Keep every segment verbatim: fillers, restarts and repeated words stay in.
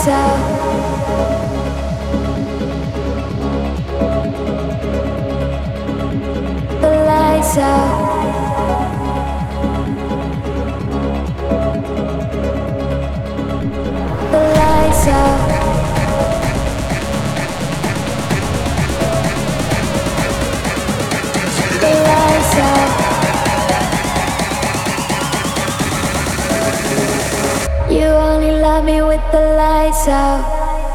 lights out. The lights out. The lights out. The lights out. You only love me with the lights out.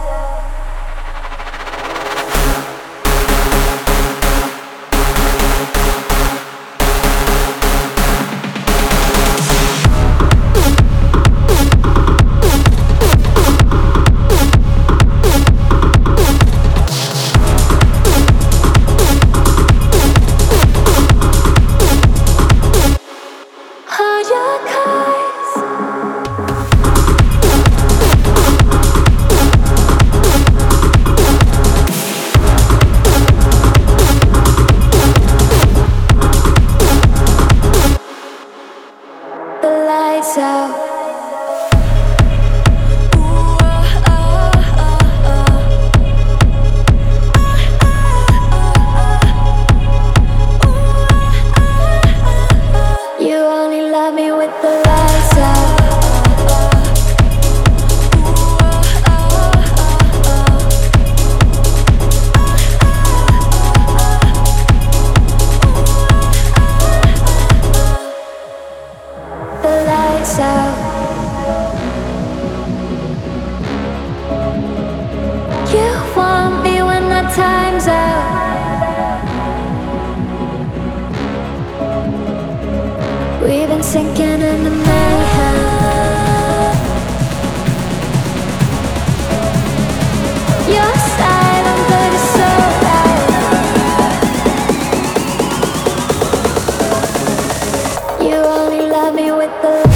Hold your cards. The lights out. You only love me with the lights out. The lights out. You want me when the time's out. We've been sinking in the mayhem. Your silent but it's so loud. You only love me with the